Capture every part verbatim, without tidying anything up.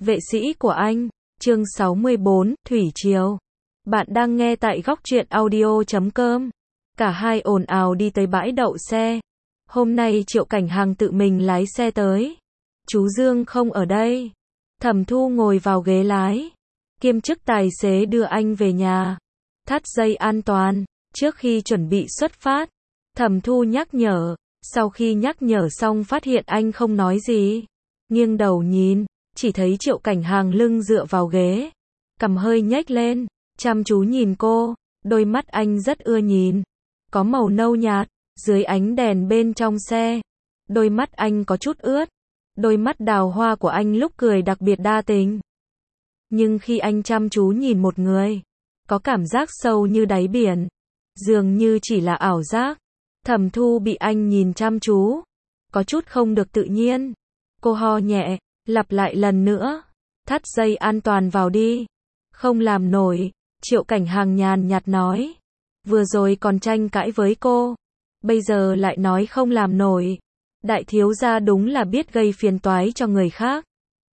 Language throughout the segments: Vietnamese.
Vệ sĩ của anh, chương sáu mươi bốn, Thủy Triều. Bạn đang nghe tại góc truyện audio chấm com. Cả hai ồn ào đi tới bãi đậu xe. Hôm nay Triệu Cảnh Hàng tự mình lái xe tới. Chú Dương không ở đây. Thẩm Thu ngồi vào ghế lái. Kiêm chức tài xế đưa anh về nhà. Thắt dây an toàn, trước khi chuẩn bị xuất phát. Thẩm Thu nhắc nhở. Sau khi nhắc nhở xong phát hiện anh không nói gì. Nghiêng đầu nhìn, chỉ thấy Triệu Cảnh Hàng lưng dựa vào ghế. Cằm hơi nhếch lên, chăm chú nhìn cô, đôi mắt anh rất ưa nhìn. Có màu nâu nhạt, dưới ánh đèn bên trong xe. Đôi mắt anh có chút ướt. Đôi mắt đào hoa của anh lúc cười đặc biệt đa tình. Nhưng khi anh chăm chú nhìn một người, có cảm giác sâu như đáy biển. Dường như chỉ là ảo giác. Thẩm Thu bị anh nhìn chăm chú, có chút không được tự nhiên. Cô ho nhẹ, lặp lại lần nữa. Thắt dây an toàn vào đi. Không làm nổi, Triệu Cảnh Hàng nhàn nhạt nói. Vừa rồi còn tranh cãi với cô, bây giờ lại nói không làm nổi. Đại thiếu gia đúng là biết gây phiền toái cho người khác.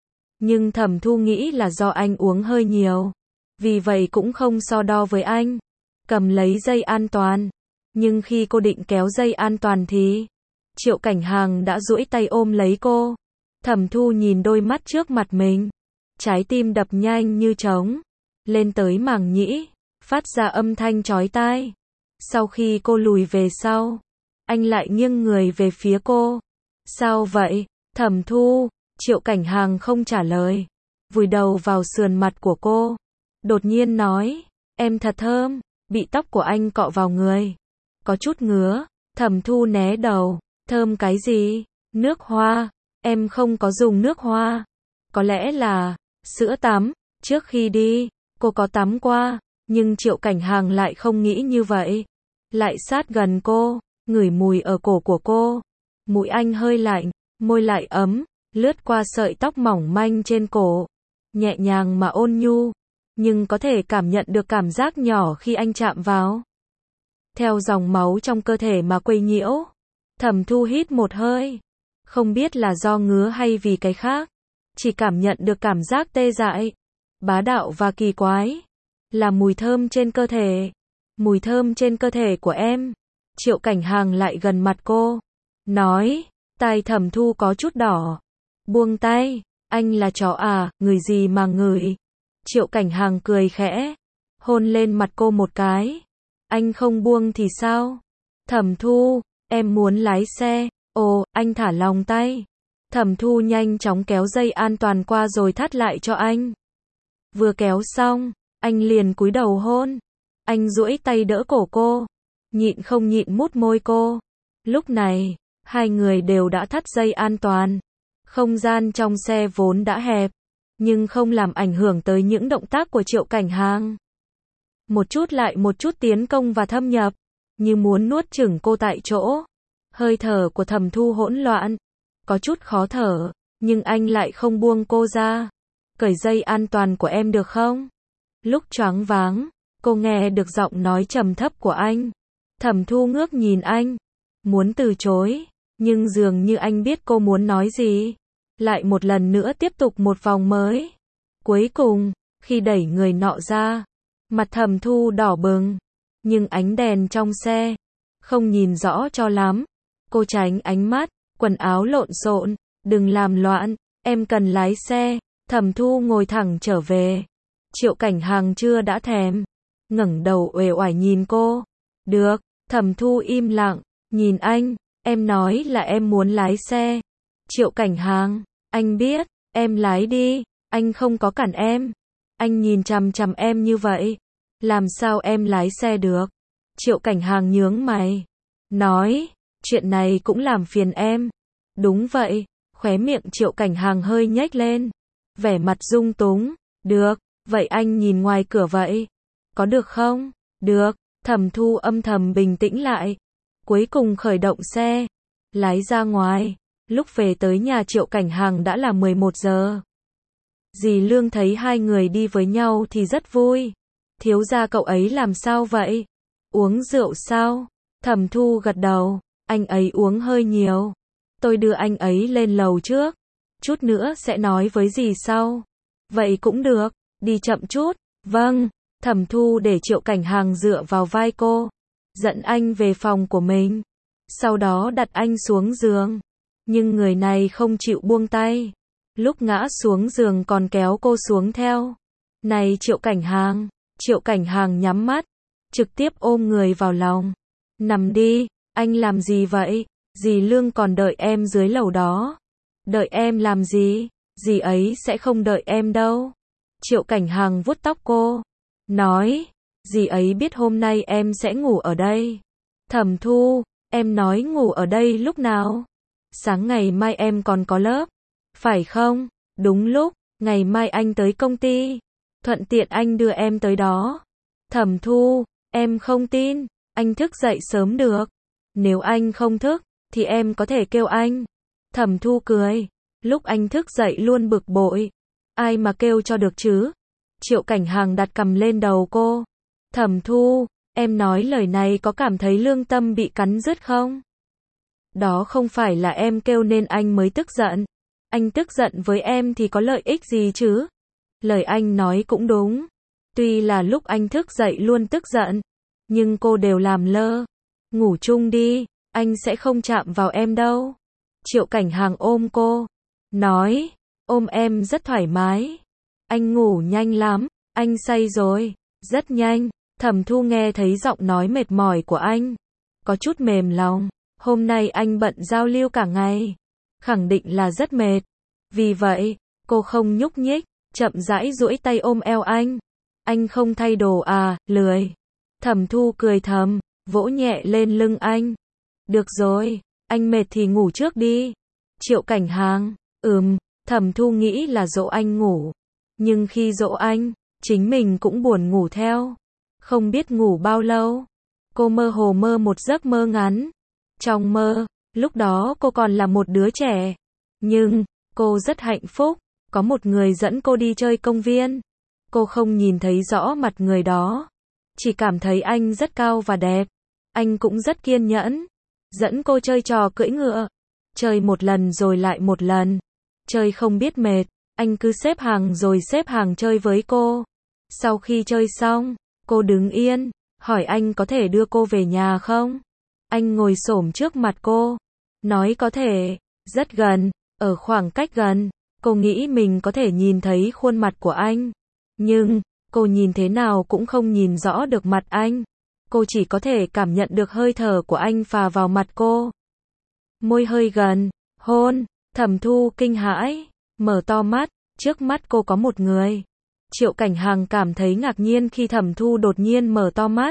Nhưng Thẩm Thu nghĩ là do anh uống hơi nhiều, vì vậy cũng không so đo với anh. Cầm lấy dây an toàn. Nhưng khi cô định kéo dây an toàn thì Triệu Cảnh Hàng đã duỗi tay ôm lấy cô. Thẩm Thu nhìn đôi mắt trước mặt mình, trái tim đập nhanh như trống, lên tới màng nhĩ, phát ra âm thanh chói tai. Sau khi cô lùi về sau, anh lại nghiêng người về phía cô. Sao vậy, Thẩm Thu? Triệu Cảnh Hàng không trả lời, vùi đầu vào sườn mặt của cô. Đột nhiên nói, em thật thơm. Bị tóc của anh cọ vào người, có chút ngứa. Thẩm Thu né đầu, thơm cái gì? Nước hoa. Em không có dùng nước hoa. Có lẽ là sữa tắm. Trước khi đi, cô có tắm qua. Nhưng Triệu Cảnh Hàng lại không nghĩ như vậy. Lại sát gần cô, ngửi mùi ở cổ của cô. Mũi anh hơi lạnh, môi lại ấm, lướt qua sợi tóc mỏng manh trên cổ. Nhẹ nhàng mà ôn nhu, nhưng có thể cảm nhận được cảm giác nhỏ khi anh chạm vào. Theo dòng máu trong cơ thể mà quấy nhiễu. Thẩm Thu hít một hơi. Không biết là do ngứa hay vì cái khác. Chỉ cảm nhận được cảm giác tê dại, bá đạo và kỳ quái. Là mùi thơm trên cơ thể. Mùi thơm trên cơ thể của em. Triệu Cảnh Hàng lại gần mặt cô. Nói, tai Thẩm Thu có chút đỏ. Buông tay, anh là chó à, ngửi gì mà ngửi. Triệu Cảnh Hàng cười khẽ, hôn lên mặt cô một cái. Anh không buông thì sao? Thẩm Thu, em muốn lái xe. Ồ, anh thả lòng tay. Thẩm Thu nhanh chóng kéo dây an toàn qua rồi thắt lại cho anh. Vừa kéo xong, anh liền cúi đầu hôn. Anh duỗi tay đỡ cổ cô, nhịn không nhịn mút môi cô. Lúc này, hai người đều đã thắt dây an toàn. Không gian trong xe vốn đã hẹp, nhưng không làm ảnh hưởng tới những động tác của Triệu Cảnh Hàng. Một chút lại một chút tiến công và thâm nhập, như muốn nuốt chửng cô tại chỗ. Hơi thở của Thẩm Thu hỗn loạn, có chút khó thở, nhưng anh lại không buông cô ra. Cởi dây an toàn của em được không? Lúc choáng váng, cô nghe được giọng nói trầm thấp của anh. Thẩm Thu ngước nhìn anh, muốn từ chối, nhưng dường như anh biết cô muốn nói gì. Lại một lần nữa tiếp tục một vòng mới. Cuối cùng, khi đẩy người nọ ra, mặt Thẩm Thu đỏ bừng, nhưng ánh đèn trong xe không nhìn rõ cho lắm. Cô tránh ánh mắt, quần áo lộn xộn, đừng làm loạn, em cần lái xe. Thẩm Thu ngồi thẳng trở về. Triệu Cảnh Hàng chưa đã thèm, ngẩng đầu uể oải nhìn cô. Được. Thẩm Thu im lặng, nhìn anh. Em nói là em muốn lái xe. Triệu Cảnh Hàng, anh biết, em lái đi, anh không có cản em. Anh nhìn chằm chằm em như vậy, làm sao em lái xe được? Triệu Cảnh Hàng nhướng mày, nói, chuyện này cũng làm phiền em. Đúng vậy, khóe miệng Triệu Cảnh Hàng hơi nhếch lên, vẻ mặt dung túng. Được, vậy anh nhìn ngoài cửa vậy. Có được không? Được. Thẩm Thu âm thầm bình tĩnh lại. Cuối cùng khởi động xe, lái ra ngoài. Lúc về tới nhà Triệu Cảnh Hàng đã là mười một giờ. Dì Lương thấy hai người đi với nhau thì rất vui. Thiếu gia cậu ấy làm sao vậy? Uống rượu sao? Thẩm Thu gật đầu. Anh ấy uống hơi nhiều. Tôi đưa anh ấy lên lầu trước. Chút nữa sẽ nói với dì sau. Vậy cũng được, đi chậm chút. Vâng, Thẩm Thu để Triệu Cảnh Hàng dựa vào vai cô, dẫn anh về phòng của mình. Sau đó đặt anh xuống giường. Nhưng người này không chịu buông tay. Lúc ngã xuống giường còn kéo cô xuống theo. Này Triệu Cảnh Hàng, Triệu Cảnh Hàng nhắm mắt, trực tiếp ôm người vào lòng. Nằm đi, anh làm gì vậy? Dì Lương còn đợi em dưới lầu đó. Đợi em làm gì? Dì ấy sẽ không đợi em đâu. Triệu Cảnh Hàng vuốt tóc cô, nói, dì ấy biết hôm nay em sẽ ngủ ở đây. Thẩm Thu, em nói ngủ ở đây lúc nào? Sáng ngày mai em còn có lớp, phải không? Đúng lúc, ngày mai anh tới công ty, thuận tiện anh đưa em tới đó. Thẩm Thu, em không tin, anh thức dậy sớm được. Nếu anh không thức, thì em có thể kêu anh. Thẩm Thu cười, lúc anh thức dậy luôn bực bội. Ai mà kêu cho được chứ? Triệu Cảnh Hàng đặt cằm lên đầu cô. Thẩm Thu, em nói lời này có cảm thấy lương tâm bị cắn rứt không? Đó không phải là em kêu nên anh mới tức giận. Anh tức giận với em thì có lợi ích gì chứ? Lời anh nói cũng đúng. Tuy là lúc anh thức dậy luôn tức giận, nhưng cô đều làm lơ. Ngủ chung đi, anh sẽ không chạm vào em đâu. Triệu Cảnh Hàng ôm cô, nói, ôm em rất thoải mái. Anh ngủ nhanh lắm, anh say rồi, rất nhanh. Thẩm Thu nghe thấy giọng nói mệt mỏi của anh, có chút mềm lòng. Hôm nay anh bận giao lưu cả ngày, khẳng định là rất mệt. Vì vậy, cô không nhúc nhích, chậm rãi duỗi tay ôm eo anh. Anh không thay đồ à, lười. Thẩm Thu cười thầm, vỗ nhẹ lên lưng anh. Được rồi, anh mệt thì ngủ trước đi. Triệu Cảnh Hàng, ừm, Thẩm Thu nghĩ là dỗ anh ngủ. Nhưng khi dỗ anh, chính mình cũng buồn ngủ theo. Không biết ngủ bao lâu, cô mơ hồ mơ một giấc mơ ngắn. Trong mơ, lúc đó cô còn là một đứa trẻ. Nhưng, cô rất hạnh phúc, có một người dẫn cô đi chơi công viên. Cô không nhìn thấy rõ mặt người đó, chỉ cảm thấy anh rất cao và đẹp. Anh cũng rất kiên nhẫn, dẫn cô chơi trò cưỡi ngựa. Chơi một lần rồi lại một lần. Chơi không biết mệt, anh cứ xếp hàng rồi xếp hàng chơi với cô. Sau khi chơi xong, cô đứng yên, hỏi anh có thể đưa cô về nhà không? Anh ngồi xổm trước mặt cô, nói có thể, rất gần, ở khoảng cách gần. Cô nghĩ mình có thể nhìn thấy khuôn mặt của anh. Nhưng, cô nhìn thế nào cũng không nhìn rõ được mặt anh. Cô chỉ có thể cảm nhận được hơi thở của anh phả vào mặt cô. Môi hơi gần, hôn. Thẩm Thu kinh hãi, mở to mắt, trước mắt cô có một người. Triệu Cảnh Hàng cảm thấy ngạc nhiên khi Thẩm Thu đột nhiên mở to mắt.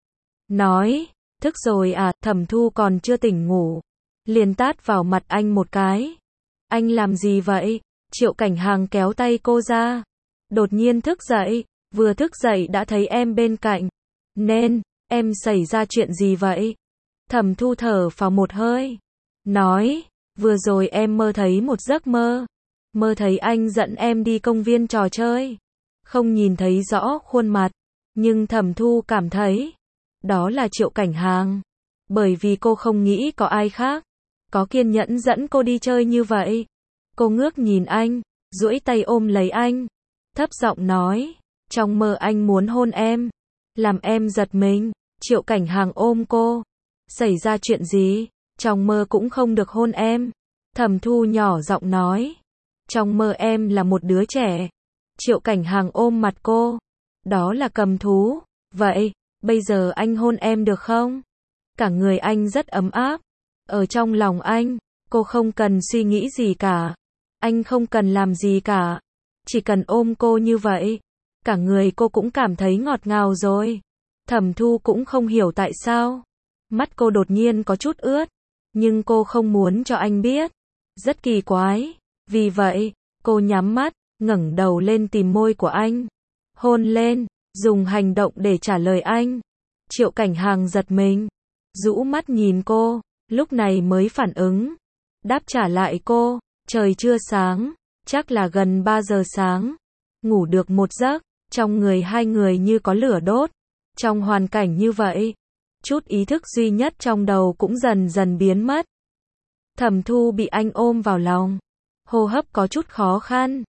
Nói, thức rồi à? Thẩm Thu còn chưa tỉnh ngủ, liền tát vào mặt anh một cái. Anh làm gì vậy? Triệu Cảnh Hàng kéo tay cô ra. Đột nhiên thức dậy, vừa thức dậy đã thấy em bên cạnh. Nên, em xảy ra chuyện gì vậy? Thẩm Thu thở phào một hơi, nói, vừa rồi em mơ thấy một giấc mơ. Mơ thấy anh dẫn em đi công viên trò chơi. Không nhìn thấy rõ khuôn mặt, nhưng Thẩm Thu cảm thấy, đó là Triệu Cảnh Hàng. Bởi vì cô không nghĩ có ai khác có kiên nhẫn dẫn cô đi chơi như vậy. Cô ngước nhìn anh, duỗi tay ôm lấy anh, thấp giọng nói, trong mơ anh muốn hôn em, làm em giật mình. Triệu Cảnh Hàng ôm cô, xảy ra chuyện gì? Trong mơ cũng không được hôn em. Thẩm Thu nhỏ giọng nói, trong mơ em là một đứa trẻ. Triệu Cảnh Hàng ôm mặt cô, đó là cầm thú. Vậy, bây giờ anh hôn em được không? Cả người anh rất ấm áp. Ở trong lòng anh, cô không cần suy nghĩ gì cả. Anh không cần làm gì cả. Chỉ cần ôm cô như vậy, cả người cô cũng cảm thấy ngọt ngào rồi. Thẩm Thu cũng không hiểu tại sao. Mắt cô đột nhiên có chút ướt. Nhưng cô không muốn cho anh biết. Rất kỳ quái. Vì vậy, cô nhắm mắt, ngẩng đầu lên tìm môi của anh. Hôn lên, dùng hành động để trả lời anh. Triệu Cảnh Hàng giật mình, rũ mắt nhìn cô, lúc này mới phản ứng. Đáp trả lại cô, trời chưa sáng, chắc là gần ba giờ sáng. Ngủ được một giấc, trong người hai người như có lửa đốt. Trong hoàn cảnh như vậy, chút ý thức duy nhất trong đầu cũng dần dần biến mất. Thẩm Thu bị anh ôm vào lòng, hô hấp có chút khó khăn.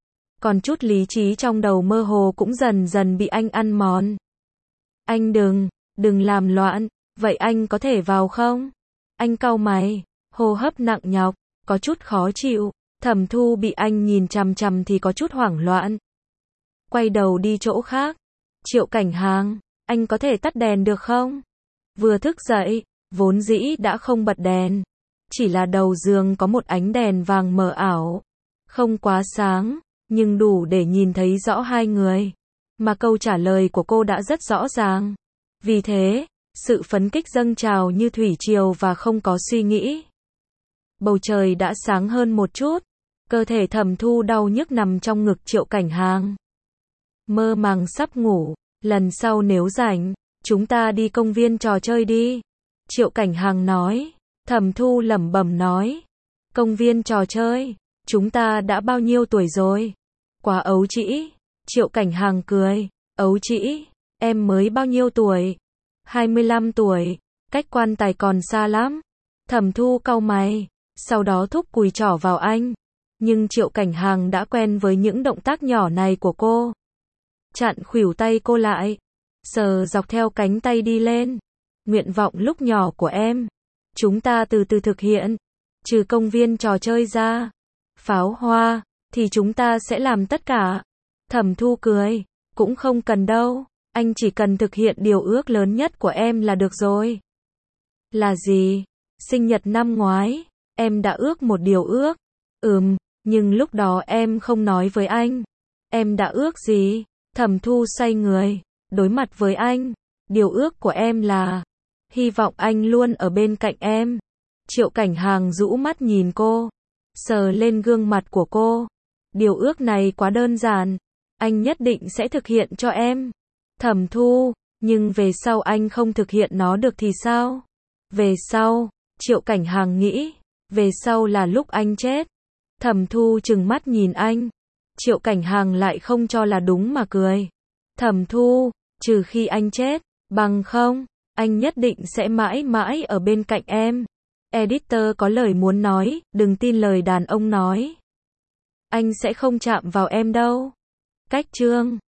còn chút lý trí trong đầu mơ hồ cũng dần dần bị anh ăn mòn. Anh đừng, đừng làm loạn, vậy anh có thể vào không? Anh cau mày, hô hấp nặng nhọc, có chút khó chịu. Thẩm Thu bị anh nhìn chằm chằm thì có chút hoảng loạn. Quay đầu đi chỗ khác. Triệu Cảnh Hàng, anh có thể tắt đèn được không? Vừa thức dậy, vốn dĩ đã không bật đèn. Chỉ là đầu giường có một ánh đèn vàng mờ ảo. Không quá sáng, nhưng đủ để nhìn thấy rõ hai người. Mà câu trả lời của cô đã rất rõ ràng. Vì thế, sự phấn kích dâng trào như thủy triều và không có suy nghĩ. Bầu trời đã sáng hơn một chút. Cơ thể Thẩm Thu đau nhức nằm trong ngực Triệu Cảnh Hàng. Mơ màng sắp ngủ, lần sau nếu rảnh, chúng ta đi công viên trò chơi đi. Triệu Cảnh Hàng nói. Thẩm Thu lẩm bẩm nói. Công viên trò chơi, chúng ta đã bao nhiêu tuổi rồi? Quá ấu trĩ. Triệu Cảnh Hàng cười. Ấu trĩ, em mới bao nhiêu tuổi? hai mươi lăm tuổi, cách quan tài còn xa lắm. Thẩm Thu cau mày, sau đó thúc cùi trỏ vào anh. Nhưng Triệu Cảnh Hàng đã quen với những động tác nhỏ này của cô. Chặn khuỷu tay cô lại, sờ dọc theo cánh tay đi lên. Nguyện vọng lúc nhỏ của em, chúng ta từ từ thực hiện. Trừ công viên trò chơi ra, pháo hoa, thì chúng ta sẽ làm tất cả. Thẩm Thu cười, cũng không cần đâu, anh chỉ cần thực hiện điều ước lớn nhất của em là được rồi. Là gì? Sinh nhật năm ngoái, em đã ước một điều ước. Ừm, nhưng lúc đó em không nói với anh. Em đã ước gì? Thẩm Thu xoay người, đối mặt với anh. Điều ước của em là, hy vọng anh luôn ở bên cạnh em. Triệu Cảnh Hàng rũ mắt nhìn cô, sờ lên gương mặt của cô. Điều ước này quá đơn giản, anh nhất định sẽ thực hiện cho em. Thẩm Thu, nhưng về sau anh không thực hiện nó được thì sao? Về sau, Triệu Cảnh Hàng nghĩ, về sau là lúc anh chết. Thẩm Thu trừng mắt nhìn anh. Triệu Cảnh Hàng lại không cho là đúng mà cười. Thẩm Thu, trừ khi anh chết, bằng không, anh nhất định sẽ mãi mãi ở bên cạnh em. Editor có lời muốn nói, đừng tin lời đàn ông nói. Anh sẽ không chạm vào em đâu. Cách chương